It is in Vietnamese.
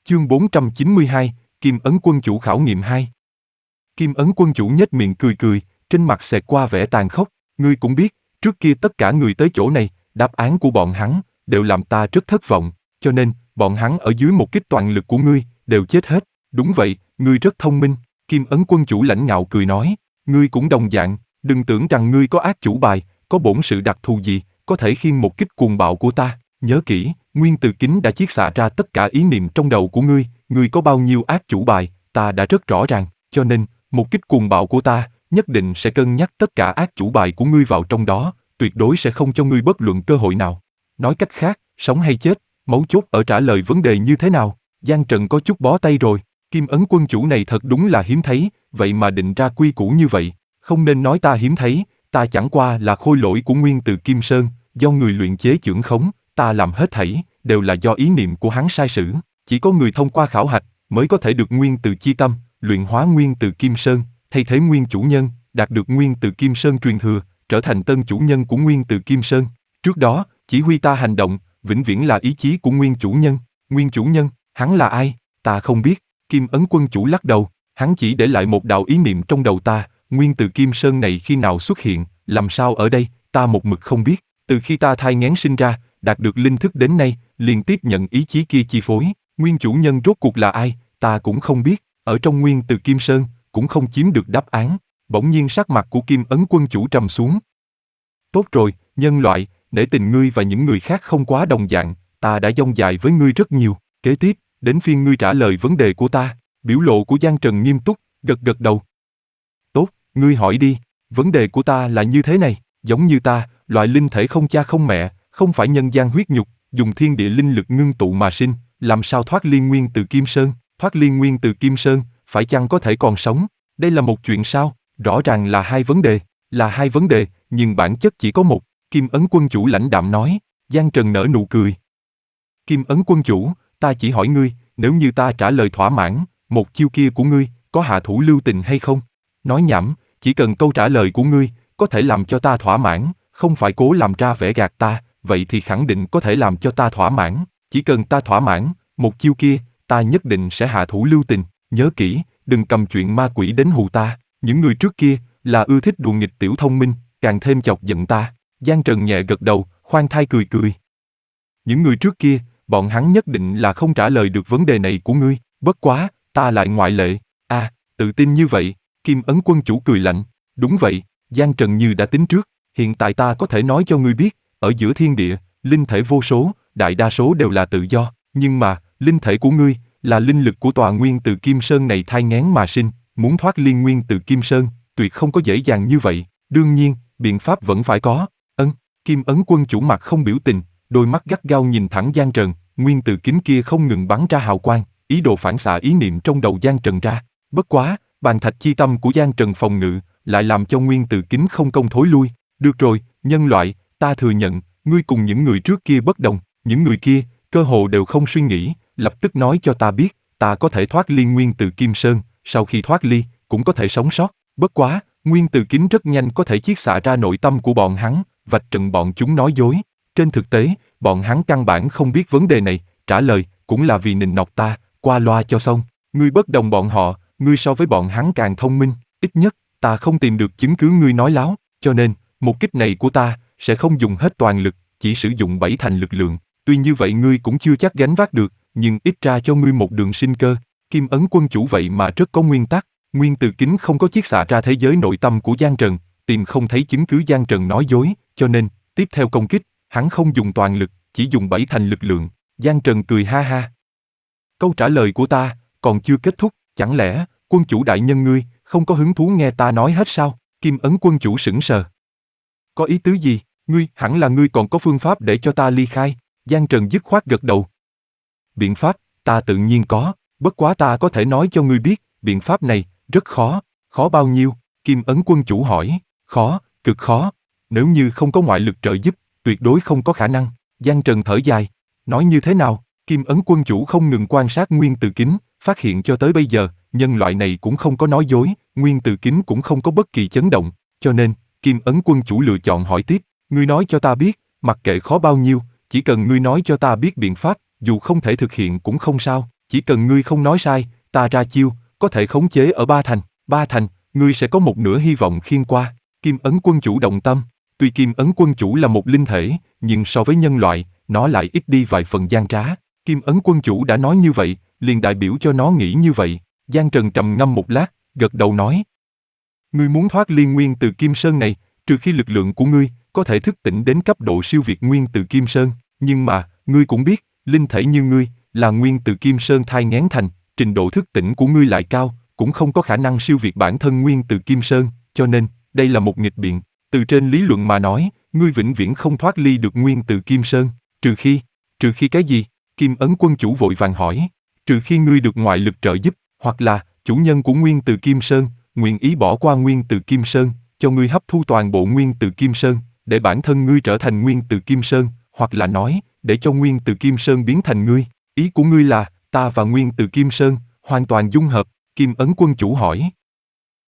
Chương 492, Kim Ấn Quân Chủ khảo nghiệm 2. Kim Ấn Quân Chủ nhếch miệng cười cười, trên mặt xẹt qua vẻ tàn khốc. Ngươi cũng biết, trước kia tất cả người tới chỗ này, đáp án của bọn hắn đều làm ta rất thất vọng, cho nên bọn hắn ở dưới một kích toàn lực của ngươi đều chết hết. Đúng vậy, ngươi rất thông minh. Kim Ấn Quân Chủ lãnh ngạo cười nói. Ngươi cũng đồng dạng, đừng tưởng rằng ngươi có ác chủ bài, có bổn sự đặc thù gì, có thể khiêng một kích cuồng bạo của ta. Nhớ kỹ, Nguyên Từ Kính đã chiết xạ ra tất cả ý niệm trong đầu của ngươi có bao nhiêu ác chủ bài, ta đã rất rõ ràng, cho nên, một kích cuồng bạo của ta, nhất định sẽ cân nhắc tất cả ác chủ bài của ngươi vào trong đó, tuyệt đối sẽ không cho ngươi bất luận cơ hội nào. Nói cách khác, sống hay chết, mấu chốt ở trả lời vấn đề như thế nào. Giang Trần có chút bó tay rồi, Kim Ấn Quân Chủ này thật đúng là hiếm thấy, vậy mà định ra quy củ như vậy. Không nên nói ta hiếm thấy, ta chẳng qua là khôi lỗi của Nguyên Từ Kim Sơn, do người luyện chế chưởng khống, ta làm hết thảy, đều là do ý niệm của hắn sai sử. Chỉ có người thông qua khảo hạch, mới có thể được Nguyên Từ chi tâm, luyện hóa Nguyên Từ Kim Sơn, thay thế Nguyên Chủ Nhân, đạt được Nguyên Từ Kim Sơn truyền thừa, trở thành tân chủ nhân của Nguyên Từ Kim Sơn. Trước đó, chỉ huy ta hành động, vĩnh viễn là ý chí của Nguyên Chủ Nhân. Nguyên Chủ Nhân, hắn là ai? Ta không biết. Kim Ấn Quân Chủ lắc đầu, hắn chỉ để lại một đạo ý niệm trong đầu ta, Nguyên Từ Kim Sơn này khi nào xuất hiện, làm sao ở đây, ta một mực không biết. Từ khi ta thai nghén sinh ra, đạt được linh thức đến nay, liên tiếp nhận ý chí kia chi phối. Nguyên Chủ Nhân rốt cuộc là ai, ta cũng không biết. Ở trong Nguyên Từ Kim Sơn, cũng không chiếm được đáp án. Bỗng nhiên sắc mặt của Kim Ấn Quân Chủ trầm xuống. Tốt rồi, nhân loại, nể tình ngươi và những người khác không quá đồng dạng, ta đã dông dài với ngươi rất nhiều. Kế tiếp, đến phiên ngươi trả lời vấn đề của ta. Biểu lộ của Giang Trần nghiêm túc, gật gật đầu. Tốt, ngươi hỏi đi, vấn đề của ta là như thế này, giống như ta, loại linh thể không cha không mẹ, không phải nhân gian huyết nhục, dùng thiên địa linh lực ngưng tụ mà sinh, làm sao thoát ly Nguyên Từ Kim Sơn, thoát ly Nguyên Từ Kim Sơn, phải chăng có thể còn sống, đây là một chuyện sao, rõ ràng là hai vấn đề, nhưng bản chất chỉ có một, Kim Ấn Quân Chủ lãnh đạm nói. Giang Trần nở nụ cười. Kim Ấn Quân Chủ, ta chỉ hỏi ngươi, nếu như ta trả lời thỏa mãn, một chiêu kia của ngươi, có hạ thủ lưu tình hay không? Nói nhảm, chỉ cần câu trả lời của ngươi, có thể làm cho ta thỏa mãn, không phải cố làm ra vẻ gạt ta, vậy thì khẳng định có thể làm cho ta thỏa mãn, chỉ cần ta thỏa mãn, một chiêu kia, ta nhất định sẽ hạ thủ lưu tình, nhớ kỹ, đừng cầm chuyện ma quỷ đến hù ta, những người trước kia, là ưa thích đùa nghịch tiểu thông minh, càng thêm chọc giận ta. Giang Trần nhẹ gật đầu, khoan thai cười cười. Những người trước kia, bọn hắn nhất định là không trả lời được vấn đề này của ngươi, bất quá, ta lại ngoại lệ. À, tự tin như vậy, Kim Ấn Quân Chủ cười lạnh. Đúng vậy, Giang Trần như đã tính trước, hiện tại ta có thể nói cho ngươi biết, ở giữa thiên địa, linh thể vô số, đại đa số đều là tự do, nhưng mà, linh thể của ngươi, là linh lực của tòa Nguyên Từ Kim Sơn này thai nghén mà sinh, muốn thoát ly Nguyên Từ Kim Sơn, tuyệt không có dễ dàng như vậy, đương nhiên, biện pháp vẫn phải có. Kim Ấn Quân Chủ mặt không biểu tình, đôi mắt gắt gao nhìn thẳng Giang Trần, Nguyên Từ Kính kia không ngừng bắn ra hào quang, ý đồ phản xạ ý niệm trong đầu Giang Trần ra. Bất quá, bàn thạch chi tâm của Giang Trần phòng ngự, lại làm cho Nguyên Từ Kính không công thối lui. Được rồi, nhân loại, ta thừa nhận, ngươi cùng những người trước kia bất đồng, những người kia, cơ hồ đều không suy nghĩ, lập tức nói cho ta biết, ta có thể thoát ly Nguyên Từ Kim Sơn, sau khi thoát ly, cũng có thể sống sót. Bất quá, Nguyên Từ Kính rất nhanh có thể chiết xạ ra nội tâm của bọn hắn, vạch trần bọn chúng nói dối. Trên thực tế, bọn hắn căn bản không biết vấn đề này, trả lời cũng là vì nịnh nọt ta, qua loa cho xong. Ngươi bất đồng bọn họ, ngươi so với bọn hắn càng thông minh, ít nhất, ta không tìm được chứng cứ ngươi nói láo, cho nên, một kích này của ta, sẽ không dùng hết toàn lực, chỉ sử dụng 7 thành lực lượng. Tuy như vậy ngươi cũng chưa chắc gánh vác được, nhưng ít ra cho ngươi một đường sinh cơ. Kim Ấn Quân Chủ vậy mà rất có nguyên tắc, Nguyên Từ Kính không có chiết xạ ra thế giới nội tâm của Giang Trần, tìm không thấy chứng cứ Giang Trần nói dối, cho nên, tiếp theo công kích, hắn không dùng toàn lực, chỉ dùng 7 thành lực lượng. Giang Trần cười ha ha. Câu trả lời của ta, còn chưa kết thúc, chẳng lẽ, Quân Chủ đại nhân ngươi, không có hứng thú nghe ta nói hết sao? Kim Ấn Quân Chủ sững sờ. Có ý tứ gì? Hẳn là ngươi còn có phương pháp để cho ta ly khai. Giang Trần dứt khoát gật đầu. Biện pháp, ta tự nhiên có, bất quá ta có thể nói cho ngươi biết, biện pháp này, rất khó. Khó bao nhiêu? Kim Ấn Quân Chủ hỏi. Khó, cực khó. Nếu như không có ngoại lực trợ giúp, tuyệt đối không có khả năng. Giang Trần thở dài. Nói như thế nào? Kim Ấn Quân Chủ không ngừng quan sát Nguyên Từ Kính, phát hiện cho tới bây giờ, nhân loại này cũng không có nói dối, Nguyên Từ Kính cũng không có bất kỳ chấn động. Cho nên, Kim Ấn Quân Chủ lựa chọn hỏi tiếp. Ngươi nói cho ta biết, mặc kệ khó bao nhiêu, chỉ cần ngươi nói cho ta biết biện pháp, dù không thể thực hiện cũng không sao. chỉ cần ngươi không nói sai, ta ra chiêu, có thể khống chế ở Ba Thành, ngươi sẽ có một nửa hy vọng khiên qua. Kim Ấn Quân Chủ động tâm. Tuy Kim Ấn Quân Chủ là một linh thể, nhưng so với nhân loại, nó lại ít đi vài phần gian trá. Kim Ấn Quân Chủ đã nói như vậy, liền đại biểu cho nó nghĩ như vậy. Giang Trần trầm ngâm một lát, gật đầu nói. Ngươi muốn thoát liên nguyên từ Kim Sơn này, trừ khi lực lượng của ngươi có thể thức tỉnh đến cấp độ siêu việt nguyên từ Kim Sơn, nhưng mà, ngươi cũng biết, linh thể như ngươi, là nguyên từ Kim Sơn thai nghén thành, trình độ thức tỉnh của ngươi lại cao, cũng không có khả năng siêu việt bản thân nguyên từ Kim Sơn, cho nên, đây là một nghịch biện. Từ trên lý luận mà nói, ngươi vĩnh viễn không thoát ly được nguyên từ Kim Sơn, trừ khi cái gì? Kim Ấn Quân Chủ vội vàng hỏi. Trừ khi ngươi được ngoại lực trợ giúp, hoặc là, chủ nhân của nguyên từ Kim Sơn, nguyện ý bỏ qua nguyên từ Kim Sơn, cho ngươi hấp thu toàn bộ nguyên từ Kim Sơn, để bản thân ngươi trở thành nguyên từ Kim Sơn, hoặc là nói, để cho nguyên từ Kim Sơn biến thành ngươi. Ý của ngươi là, ta và nguyên từ Kim Sơn, hoàn toàn dung hợp. Kim Ấn Quân Chủ hỏi.